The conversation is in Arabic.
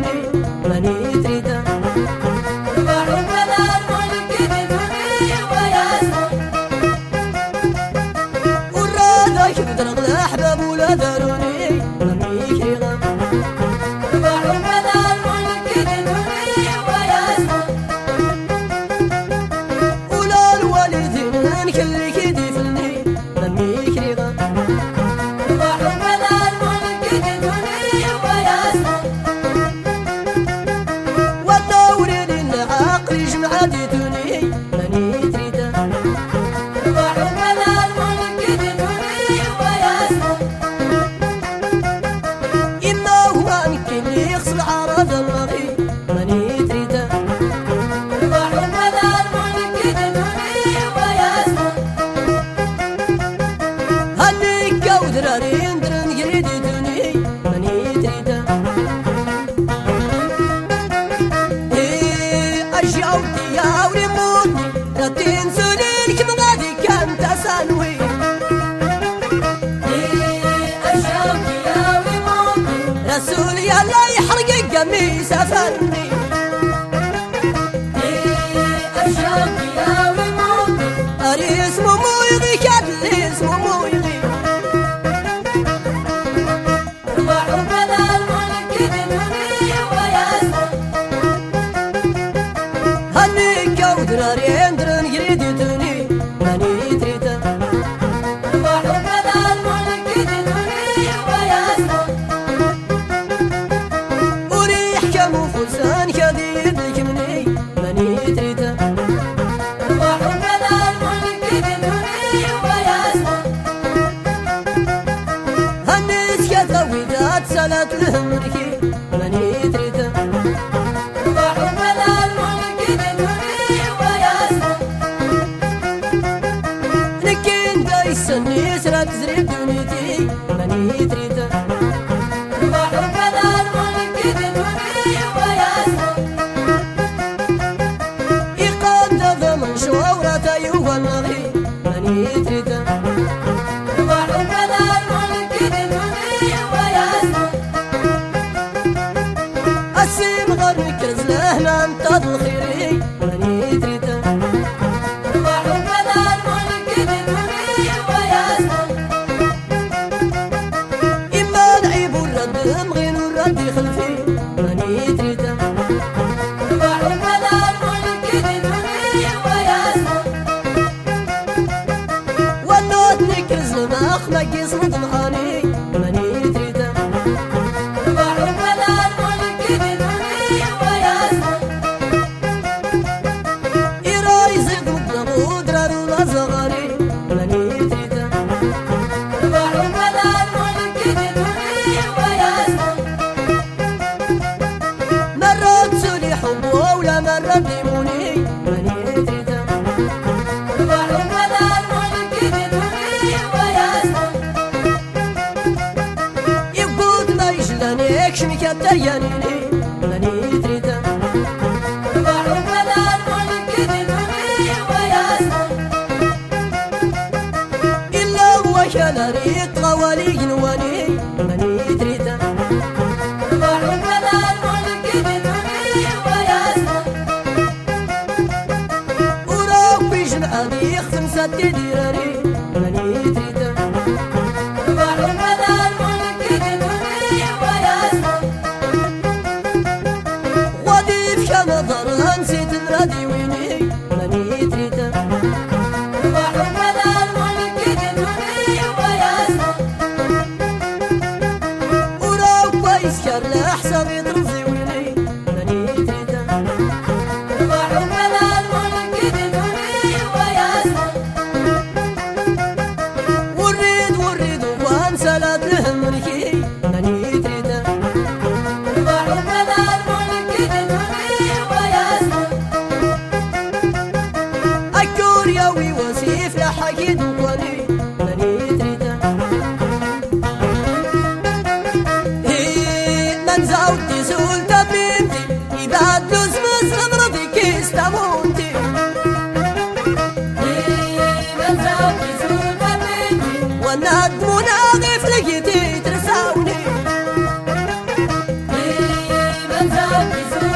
دوني ماني تريدا رباح بلا الملك دوني وياسمر ورادا كبدر الأحباب ولا داروني ماني كريغا رباح بلا الملك دوني وياسمر ولا الوالدين كل كيدي فلني ماني كريغا رباح بلا الملك دوني وياسمر والدوري للعقل يجمع ديتوني ماني تريدا رباح بلا الملك دوني وياسمر إما هو يمكن يغسل عرض المغي ماني تريدا رباح بلا الملك دوني وياسمر هنيك ودراري ندرن يريدي دوني ماني تريدا أشياء وديا وريموني لا تنسوني لكم غادي كان تسانوي أشوق يا وموتي رسول يلا يحرق قميص أفني أشوق يا وموتي أريس ممويغي كادليس ممويغي رباح بلا الملك دوني وياسمر هنيك ودراري ندرن يريدي دوني ماني تريدا رباح بلا الملك دوني وياسمر وريح كمو فرسان كذيد الكمني ماني تريدا رباح بلا الملك دوني وياسمر هنيس كذويدات سالت لهمركي ماني تريدا رباح بلا الملك دوني وياسمر لكن دايسني سرات زريب دونيتي ماني تريدا رباح بلا الملك دوني وياسمر إيقاد ضمن شوورة أيوه النغي ماني تريدا رباح بلا الملك دوني وياسمر السيم غير مكرز لهنا انتظ الخيري ماني تريدا رباح بلا الملك دوني وياسمر إما العيب والرد مغين والرد خلفي ماني تريدا رباح بلا الملك دوني وياسمر والنوت نكرز المخ مقيس مضمحاني ماني تريدا رباح بلا الملك دوني وياسمر إيراي زيد مضمو درار ولا زغاري ماني تريدا رباح بلا الملك دوني وياسمر مرات سولي حبو ولا مرات ديموني ماني تريدا رباح بلا الملك دوني وياسمر يقود ما يجلاني اكشمي كالتريانيني ماني تريدا رباح بلا الملك دوني وياسمر إلا هو كالاري طوالي جنواني ماني تريدا رباح بلا الملك دوني وياسمر وربي جمعاني خصم ساتي ديراني ماني تريدا رباح بلا الملك دوني وياسمر غادي في كنظر نسيت الرادي ويني ماني تريدا رباح بلا الملك دوني وياسمر وربي يسكر لحسابي طرزي ويني ماني تريدا رباح بلا الملك دوني وياسمر وريد وانسى لا تهمني ماني تريدا رباح بلا الملك دوني وياسمر يا بزور